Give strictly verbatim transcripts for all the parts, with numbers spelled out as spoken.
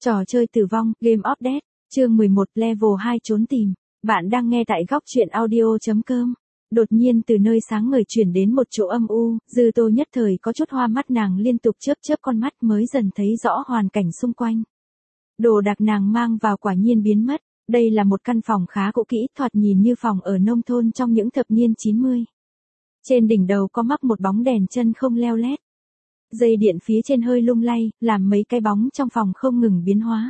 Trò chơi tử vong, Game of Death, chương mười một, Level hai trốn tìm. Bạn đang nghe tại góc truyện audio chấm com. Đột nhiên từ nơi sáng ngời chuyển đến một chỗ âm u, Dư Tô nhất thời có chút hoa mắt, nàng liên tục chớp chớp con mắt mới dần thấy rõ hoàn cảnh xung quanh. Đồ đạc nàng mang vào quả nhiên biến mất, đây là một căn phòng khá cũ kỹ, thoạt nhìn như phòng ở nông thôn trong những thập niên chín mươi. Trên đỉnh đầu có mắc một bóng đèn chân không leo lét. Dây điện phía trên hơi lung lay, làm mấy cái bóng trong phòng không ngừng biến hóa.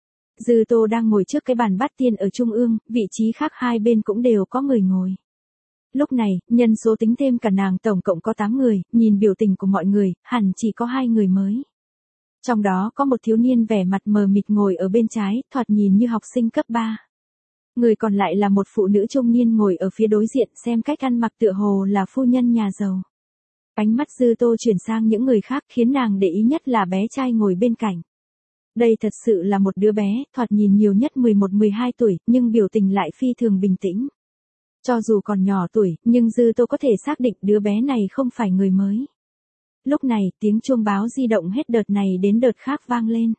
Dư Tô đang ngồi trước cái bàn bát tiên ở trung ương, vị trí khác hai bên cũng đều có người ngồi. Lúc này, nhân số tính thêm cả nàng tổng cộng có tám người, nhìn biểu tình của mọi người, hẳn chỉ có hai người mới. Trong đó có một thiếu niên vẻ mặt mờ mịt ngồi ở bên trái, thoạt nhìn như học sinh cấp ba. Người còn lại là một phụ nữ trung niên ngồi ở phía đối diện, xem cách ăn mặc tựa hồ là phu nhân nhà giàu. Ánh mắt Dư Tô chuyển sang những người khác, khiến nàng để ý nhất là bé trai ngồi bên cạnh. Đây thật sự là một đứa bé, thoạt nhìn nhiều nhất mười một mười hai tuổi, nhưng biểu tình lại phi thường bình tĩnh. Cho dù còn nhỏ tuổi, nhưng Dư Tô có thể xác định đứa bé này không phải người mới. Lúc này, tiếng chuông báo di động hết đợt này đến đợt khác vang lên.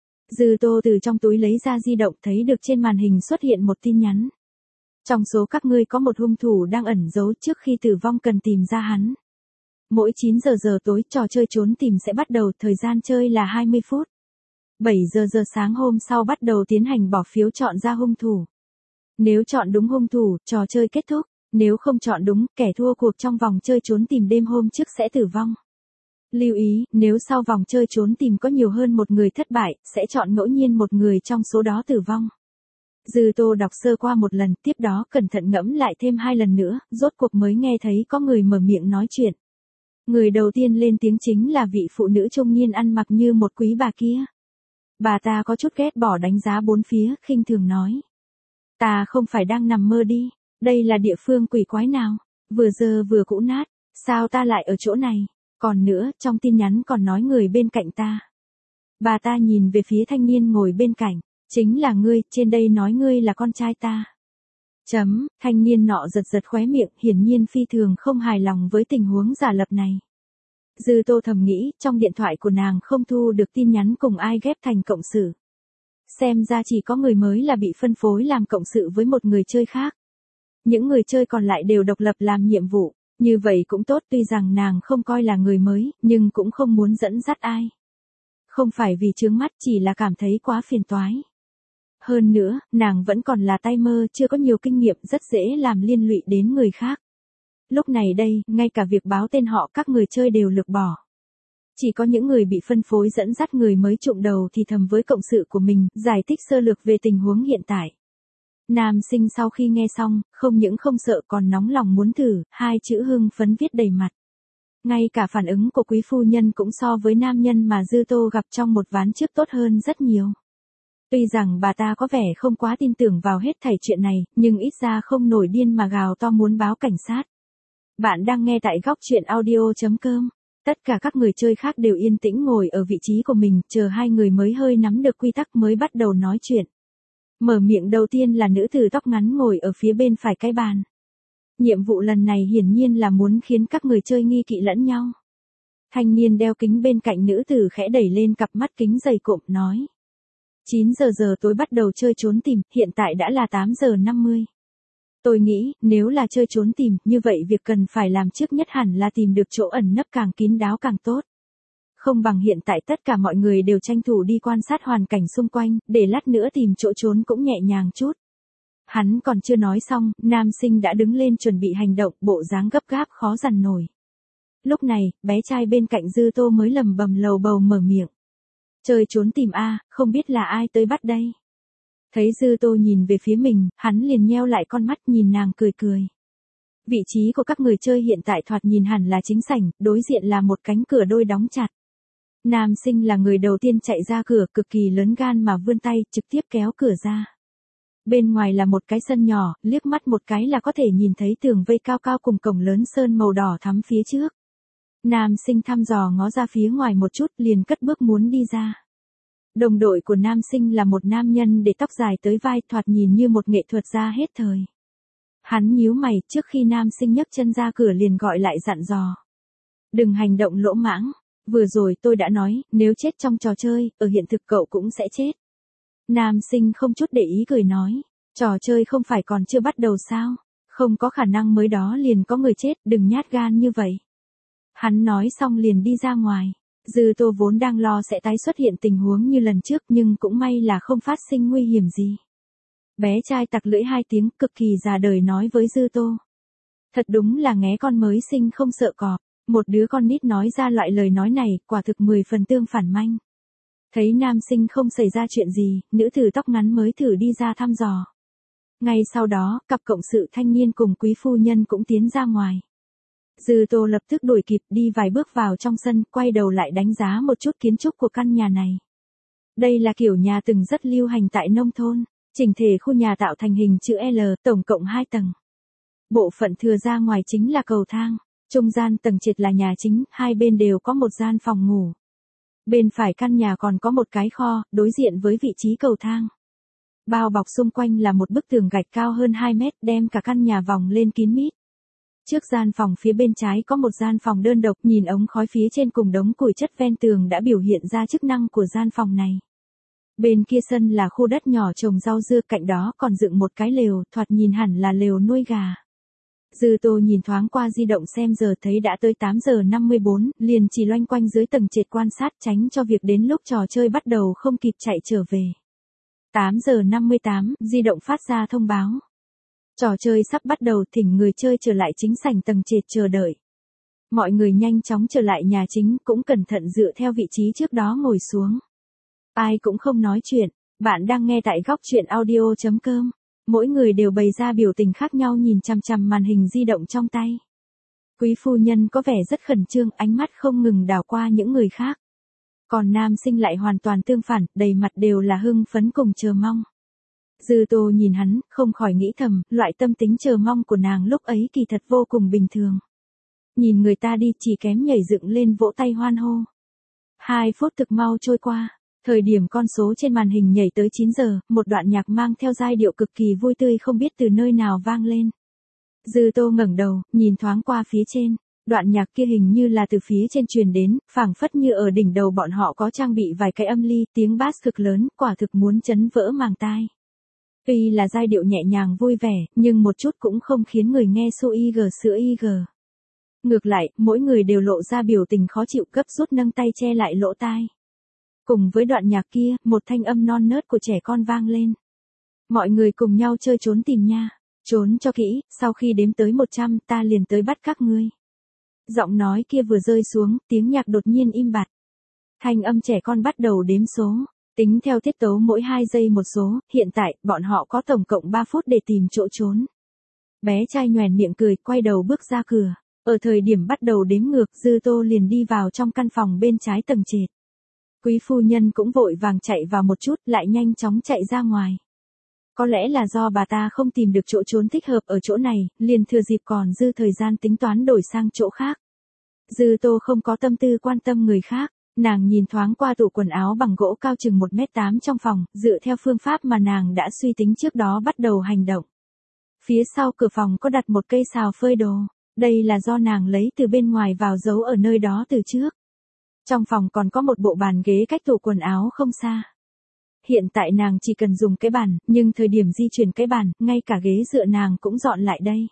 Dư Tô từ trong túi lấy ra di động, thấy được trên màn hình xuất hiện một tin nhắn. Trong số các ngươi có một hung thủ đang ẩn giấu, trước khi tử vong cần tìm ra hắn. Mỗi chín giờ giờ tối, trò chơi trốn tìm sẽ bắt đầu, thời gian chơi là hai mươi phút. bảy giờ giờ sáng hôm sau bắt đầu tiến hành bỏ phiếu chọn ra hung thủ. Nếu chọn đúng hung thủ, trò chơi kết thúc. Nếu không chọn đúng, kẻ thua cuộc trong vòng chơi trốn tìm đêm hôm trước sẽ tử vong. Lưu ý, nếu sau vòng chơi trốn tìm có nhiều hơn một người thất bại, sẽ chọn ngẫu nhiên một người trong số đó tử vong. Dư Tô đọc sơ qua một lần, tiếp đó cẩn thận ngẫm lại thêm hai lần nữa, rốt cuộc mới nghe thấy có người mở miệng nói chuyện. Người đầu tiên lên tiếng chính là vị phụ nữ trung niên ăn mặc như một quý bà kia. Bà ta có chút ghét bỏ đánh giá bốn phía, khinh thường nói. Ta không phải đang nằm mơ đi, đây là địa phương quỷ quái nào, vừa dơ vừa cũ nát, sao ta lại ở chỗ này, còn nữa, trong tin nhắn còn nói người bên cạnh ta. Bà ta nhìn về phía thanh niên ngồi bên cạnh, chính là ngươi, trên đây nói ngươi là con trai ta. Chấm, thanh niên nọ giật giật khóe miệng, hiển nhiên phi thường không hài lòng với tình huống giả lập này. Dư Tô thầm nghĩ, trong điện thoại của nàng không thu được tin nhắn cùng ai ghép thành cộng sự. Xem ra chỉ có người mới là bị phân phối làm cộng sự với một người chơi khác. Những người chơi còn lại đều độc lập làm nhiệm vụ, như vậy cũng tốt, tuy rằng nàng không coi là người mới, nhưng cũng không muốn dẫn dắt ai. Không phải vì chướng mắt, chỉ là cảm thấy quá phiền toái. Hơn nữa, nàng vẫn còn là tay mơ, chưa có nhiều kinh nghiệm, rất dễ làm liên lụy đến người khác. Lúc này đây, ngay cả việc báo tên họ các người chơi đều lược bỏ. Chỉ có những người bị phân phối dẫn dắt người mới trụng đầu thì thầm với cộng sự của mình, giải thích sơ lược về tình huống hiện tại. Nam sinh sau khi nghe xong, không những không sợ còn nóng lòng muốn thử, hai chữ hưng phấn viết đầy mặt. Ngay cả phản ứng của quý phu nhân cũng so với nam nhân mà Dư Tô gặp trong một ván trước tốt hơn rất nhiều. Tuy rằng bà ta có vẻ không quá tin tưởng vào hết thảy chuyện này, nhưng ít ra không nổi điên mà gào to muốn báo cảnh sát. Bạn đang nghe tại góc truyện audio chấm com. Tất cả các người chơi khác đều yên tĩnh ngồi ở vị trí của mình, chờ hai người mới hơi nắm được quy tắc mới bắt đầu nói chuyện. Mở miệng đầu tiên là nữ tử tóc ngắn ngồi ở phía bên phải cái bàn. Nhiệm vụ lần này hiển nhiên là muốn khiến các người chơi nghi kỵ lẫn nhau. Thanh niên đeo kính bên cạnh nữ tử khẽ đẩy lên cặp mắt kính dày cộm nói. chín giờ giờ tối bắt đầu chơi trốn tìm, hiện tại đã là tám giờ năm mươi. Tôi nghĩ, nếu là chơi trốn tìm, như vậy việc cần phải làm trước nhất hẳn là tìm được chỗ ẩn nấp càng kín đáo càng tốt. Không bằng hiện tại tất cả mọi người đều tranh thủ đi quan sát hoàn cảnh xung quanh, để lát nữa tìm chỗ trốn cũng nhẹ nhàng chút. Hắn còn chưa nói xong, nam sinh đã đứng lên chuẩn bị hành động, bộ dáng gấp gáp khó dằn nổi. Lúc này, bé trai bên cạnh Dư Tô mới lầm bầm lầu bầu mở miệng. Chơi trốn tìm a, không biết là ai tới bắt đây. Thấy Dư Tô nhìn về phía mình, hắn liền nheo lại con mắt nhìn nàng cười cười. Vị trí của các người chơi hiện tại thoạt nhìn hẳn là chính sảnh, đối diện là một cánh cửa đôi đóng chặt. Nam sinh là người đầu tiên chạy ra cửa, cực kỳ lớn gan mà vươn tay, trực tiếp kéo cửa ra. Bên ngoài là một cái sân nhỏ, liếc mắt một cái là có thể nhìn thấy tường vây cao cao cùng cổng lớn sơn màu đỏ thắm phía trước. Nam sinh thăm dò ngó ra phía ngoài một chút, liền cất bước muốn đi ra. Đồng đội của nam sinh là một nam nhân để tóc dài tới vai, thoạt nhìn như một nghệ thuật gia hết thời. Hắn nhíu mày, trước khi nam sinh nhấc chân ra cửa liền gọi lại dặn dò. Đừng hành động lỗ mãng, vừa rồi tôi đã nói, nếu chết trong trò chơi, ở hiện thực cậu cũng sẽ chết. Nam sinh không chút để ý cười nói. Trò chơi không phải còn chưa bắt đầu sao? Không có khả năng mới đó liền có người chết, đừng nhát gan như vậy. Hắn nói xong liền đi ra ngoài. Dư Tô vốn đang lo sẽ tái xuất hiện tình huống như lần trước nhưng cũng may là không phát sinh nguy hiểm gì. Bé trai tặc lưỡi hai tiếng cực kỳ già đời nói với Dư Tô. Thật đúng là nghé con mới sinh không sợ cọp. Một đứa con nít nói ra loại lời nói này quả thực mười phần tương phản manh. Thấy nam sinh không xảy ra chuyện gì, nữ tử tóc ngắn mới thử đi ra thăm dò. Ngay sau đó, cặp cộng sự thanh niên cùng quý phu nhân cũng tiến ra ngoài. Dư Tô lập tức đuổi kịp đi vài bước vào trong sân, quay đầu lại đánh giá một chút kiến trúc của căn nhà này. Đây là kiểu nhà từng rất lưu hành tại nông thôn, chỉnh thể khu nhà tạo thành hình chữ L, tổng cộng hai tầng. Bộ phận thừa ra ngoài chính là cầu thang, trung gian tầng trệt là nhà chính, hai bên đều có một gian phòng ngủ. Bên phải căn nhà còn có một cái kho, đối diện với vị trí cầu thang. Bao bọc xung quanh là một bức tường gạch cao hơn hai mét đem cả căn nhà vòng lên kín mít. Trước gian phòng phía bên trái có một gian phòng đơn độc, nhìn ống khói phía trên cùng đống củi chất ven tường đã biểu hiện ra chức năng của gian phòng này. Bên kia sân là khu đất nhỏ trồng rau dưa, cạnh đó còn dựng một cái lều, thoạt nhìn hẳn là lều nuôi gà. Dư Tô nhìn thoáng qua di động xem giờ thấy đã tới tám giờ năm mươi bốn, liền chỉ loanh quanh dưới tầng trệt quan sát tránh cho việc đến lúc trò chơi bắt đầu không kịp chạy trở về. tám giờ năm mươi tám, di động phát ra thông báo. Trò chơi sắp bắt đầu, thỉnh người chơi trở lại chính sảnh tầng trệt chờ đợi. Mọi người nhanh chóng trở lại nhà chính, cũng cẩn thận dựa theo vị trí trước đó ngồi xuống. Ai cũng không nói chuyện, bạn đang nghe tại góc truyện audio chấm com. Mỗi người đều bày ra biểu tình khác nhau nhìn chằm chằm màn hình di động trong tay. Quý phu nhân có vẻ rất khẩn trương, ánh mắt không ngừng đảo qua những người khác. Còn nam sinh lại hoàn toàn tương phản, đầy mặt đều là hưng phấn cùng chờ mong. Dư Tô nhìn hắn, không khỏi nghĩ thầm, loại tâm tính chờ mong của nàng lúc ấy kỳ thật vô cùng bình thường. Nhìn người ta đi chỉ kém nhảy dựng lên vỗ tay hoan hô. Hai phút thực mau trôi qua, thời điểm con số trên màn hình nhảy tới chín giờ, một đoạn nhạc mang theo giai điệu cực kỳ vui tươi không biết từ nơi nào vang lên. Dư Tô ngẩng đầu, nhìn thoáng qua phía trên. Đoạn nhạc kia hình như là từ phía trên truyền đến, phảng phất như ở đỉnh đầu bọn họ có trang bị vài cái âm ly, tiếng bass cực lớn, quả thực muốn chấn vỡ màng tai. Tuy là giai điệu nhẹ nhàng vui vẻ, nhưng một chút cũng không khiến người nghe su y gờ sữa y gờ. Ngược lại, mỗi người đều lộ ra biểu tình khó chịu, gấp rút nâng tay che lại lỗ tai. Cùng với đoạn nhạc kia, một thanh âm non nớt của trẻ con vang lên. Mọi người cùng nhau chơi trốn tìm nha. Trốn cho kỹ, sau khi đếm tới một trăm, ta liền tới bắt các ngươi. Giọng nói kia vừa rơi xuống, tiếng nhạc đột nhiên im bặt. Thanh âm trẻ con bắt đầu đếm số. Tính theo tiết tấu mỗi hai giây một số, hiện tại, bọn họ có tổng cộng ba phút để tìm chỗ trốn. Bé trai nhoẻn miệng cười, quay đầu bước ra cửa. Ở thời điểm bắt đầu đếm ngược, Dư Tô liền đi vào trong căn phòng bên trái tầng trệt. Quý phu nhân cũng vội vàng chạy vào một chút, lại nhanh chóng chạy ra ngoài. Có lẽ là do bà ta không tìm được chỗ trốn thích hợp ở chỗ này, liền thừa dịp còn dư thời gian tính toán đổi sang chỗ khác. Dư Tô không có tâm tư quan tâm người khác, nàng nhìn thoáng qua tủ quần áo bằng gỗ cao chừng một mét tám trong phòng, dựa theo phương pháp mà nàng đã suy tính trước đó bắt đầu hành động. Phía sau cửa phòng có đặt một cây xào phơi đồ, đây là do nàng lấy từ bên ngoài vào giấu ở nơi đó từ trước. Trong phòng còn có một bộ bàn ghế cách tủ quần áo không xa. Hiện tại nàng chỉ cần dùng cái bàn, nhưng thời điểm di chuyển cái bàn, ngay cả ghế dựa nàng cũng dọn lại đây.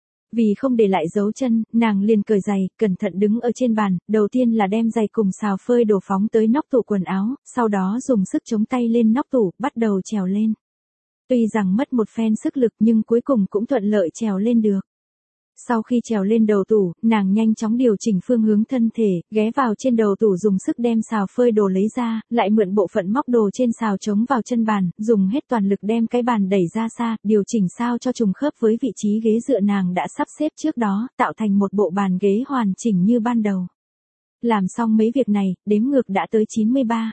Vì không để lại dấu chân, nàng liền cởi giày, cẩn thận đứng ở trên bàn, đầu tiên là đem giày cùng xào phơi đồ phóng tới nóc tủ quần áo, sau đó dùng sức chống tay lên nóc tủ, bắt đầu trèo lên. Tuy rằng mất một phen sức lực nhưng cuối cùng cũng thuận lợi trèo lên được. Sau khi trèo lên đầu tủ, nàng nhanh chóng điều chỉnh phương hướng thân thể, ghé vào trên đầu tủ dùng sức đem xào phơi đồ lấy ra, lại mượn bộ phận móc đồ trên xào chống vào chân bàn, dùng hết toàn lực đem cái bàn đẩy ra xa, điều chỉnh sao cho trùng khớp với vị trí ghế dựa nàng đã sắp xếp trước đó, tạo thành một bộ bàn ghế hoàn chỉnh như ban đầu. Làm xong mấy việc này, đếm ngược đã tới chín mươi ba.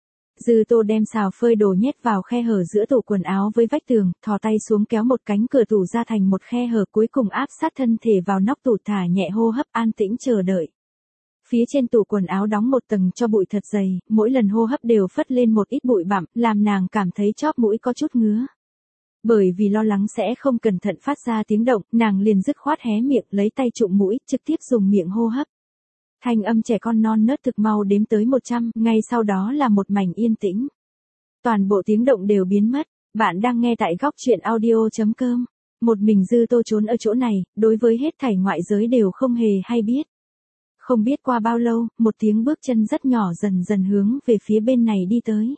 Dư Tô đem xào phơi đồ nhét vào khe hở giữa tủ quần áo với vách tường, thò tay xuống kéo một cánh cửa tủ ra thành một khe hở, cuối cùng áp sát thân thể vào nóc tủ, thả nhẹ hô hấp, an tĩnh chờ đợi. Phía trên tủ quần áo đóng một tầng cho bụi thật dày, mỗi lần hô hấp đều phất lên một ít bụi bặm, làm nàng cảm thấy chóp mũi có chút ngứa. Bởi vì lo lắng sẽ không cẩn thận phát ra tiếng động, nàng liền dứt khoát hé miệng, lấy tay trụm mũi, trực tiếp dùng miệng hô hấp. Thanh âm trẻ con non nớt thực mau đếm tới một trăm, ngay sau đó là một mảnh yên tĩnh. Toàn bộ tiếng động đều biến mất. Bạn đang nghe tại góc chuyện audio chấm com. Một mình Dư Tô trốn ở chỗ này, đối với hết thảy ngoại giới đều không hề hay biết. Không biết qua bao lâu, một tiếng bước chân rất nhỏ dần dần hướng về phía bên này đi tới.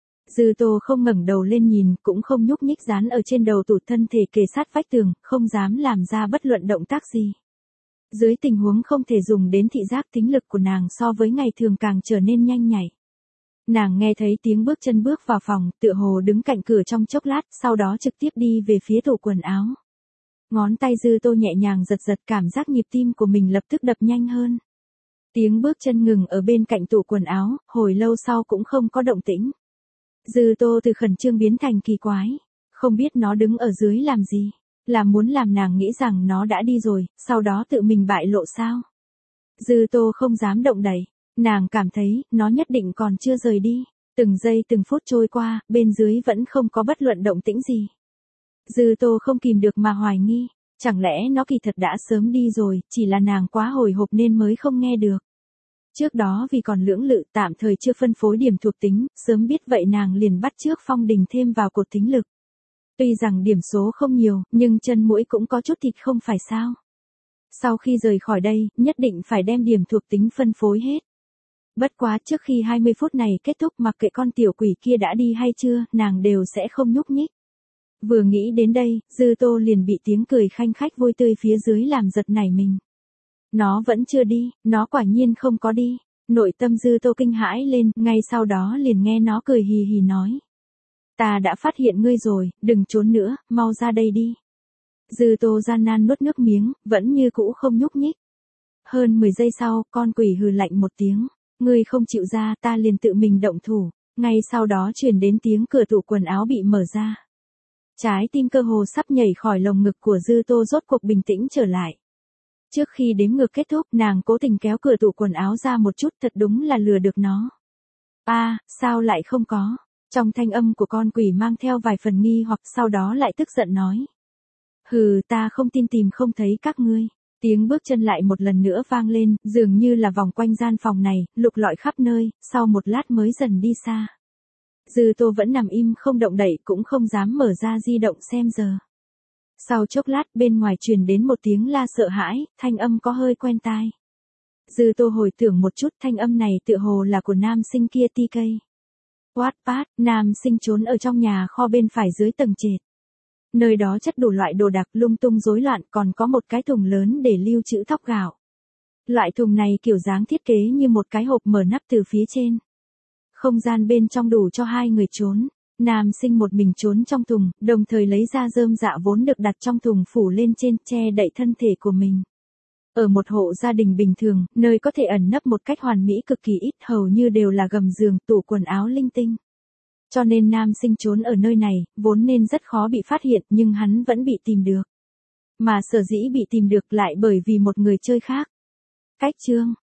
Dư Tô không ngẩng đầu lên nhìn, cũng không nhúc nhích, dán ở trên đầu tủ, thân thể kề sát vách tường, không dám làm ra bất luận động tác gì. Dưới tình huống không thể dùng đến thị giác, tính lực của nàng so với ngày thường càng trở nên nhanh nhạy. Nàng nghe thấy tiếng bước chân bước vào phòng, tựa hồ đứng cạnh cửa trong chốc lát, sau đó trực tiếp đi về phía tủ quần áo. Ngón tay Dư Tô nhẹ nhàng giật giật, cảm giác nhịp tim của mình lập tức đập nhanh hơn. Tiếng bước chân ngừng ở bên cạnh tủ quần áo, hồi lâu sau cũng không có động tĩnh. Dư Tô từ khẩn trương biến thành kỳ quái, không biết nó đứng ở dưới làm gì, là muốn làm nàng nghĩ rằng nó đã đi rồi, sau đó tự mình bại lộ sao? Dư Tô không dám động đậy, nàng cảm thấy nó nhất định còn chưa rời đi. Từng giây từng phút trôi qua, bên dưới vẫn không có bất luận động tĩnh gì. Dư Tô không kìm được mà hoài nghi, chẳng lẽ nó kỳ thật đã sớm đi rồi, chỉ là nàng quá hồi hộp nên mới không nghe được. Trước đó vì còn lưỡng lự, tạm thời chưa phân phối điểm thuộc tính, sớm biết vậy nàng liền bắt chước Phong Đình thêm vào cột tính lực. Tuy rằng điểm số không nhiều, nhưng chân mũi cũng có chút thịt không phải sao. Sau khi rời khỏi đây, nhất định phải đem điểm thuộc tính phân phối hết. Bất quá trước khi hai mươi phút này kết thúc, mặc kệ con tiểu quỷ kia đã đi hay chưa, nàng đều sẽ không nhúc nhích. Vừa nghĩ đến đây, Dư Tô liền bị tiếng cười khanh khách vui tươi phía dưới làm giật nảy mình. Nó vẫn chưa đi, nó quả nhiên không có đi. Nội tâm Dư Tô kinh hãi lên, ngay sau đó liền nghe nó cười hì hì nói. Ta đã phát hiện ngươi rồi, đừng trốn nữa, mau ra đây đi. Dư Tô gian nan nuốt nước miếng, vẫn như cũ không nhúc nhích. Hơn mười giây sau, con quỷ hừ lạnh một tiếng. Ngươi không chịu ra, ta liền tự mình động thủ. Ngay sau đó truyền đến tiếng cửa tủ quần áo bị mở ra. Trái tim cơ hồ sắp nhảy khỏi lồng ngực của Dư Tô rốt cuộc bình tĩnh trở lại. Trước khi đếm ngược kết thúc, nàng cố tình kéo cửa tủ quần áo ra một chút, thật đúng là lừa được nó. A, à, sao lại không có? Trong thanh âm của con quỷ mang theo vài phần nghi hoặc, sau đó lại tức giận nói. Hừ, ta không tin tìm không thấy các ngươi. Tiếng bước chân lại một lần nữa vang lên, dường như là vòng quanh gian phòng này, lục lọi khắp nơi, sau một lát mới dần đi xa. Dư Tô vẫn nằm im không động đậy, cũng không dám mở ra di động xem giờ. Sau chốc lát, bên ngoài truyền đến một tiếng la sợ hãi, thanh âm có hơi quen tai. Dư Tô hồi tưởng một chút, thanh âm này tựa hồ là của nam sinh kia tê ca. Wattpad, nam sinh trốn ở trong nhà kho bên phải dưới tầng trệt. Nơi đó chất đủ loại đồ đạc lung tung rối loạn, còn có một cái thùng lớn để lưu trữ thóc gạo. Loại thùng này kiểu dáng thiết kế như một cái hộp mở nắp từ phía trên. Không gian bên trong đủ cho hai người trốn. Nam sinh một mình trốn trong thùng, đồng thời lấy ra rơm dạ vốn được đặt trong thùng phủ lên trên, che đậy thân thể của mình. Ở một hộ gia đình bình thường, nơi có thể ẩn nấp một cách hoàn mỹ cực kỳ ít, hầu như đều là gầm giường, tủ quần áo linh tinh. Cho nên nam sinh trốn ở nơi này, vốn nên rất khó bị phát hiện, nhưng hắn vẫn bị tìm được. Mà sở dĩ bị tìm được lại bởi vì một người chơi khác. Cách chương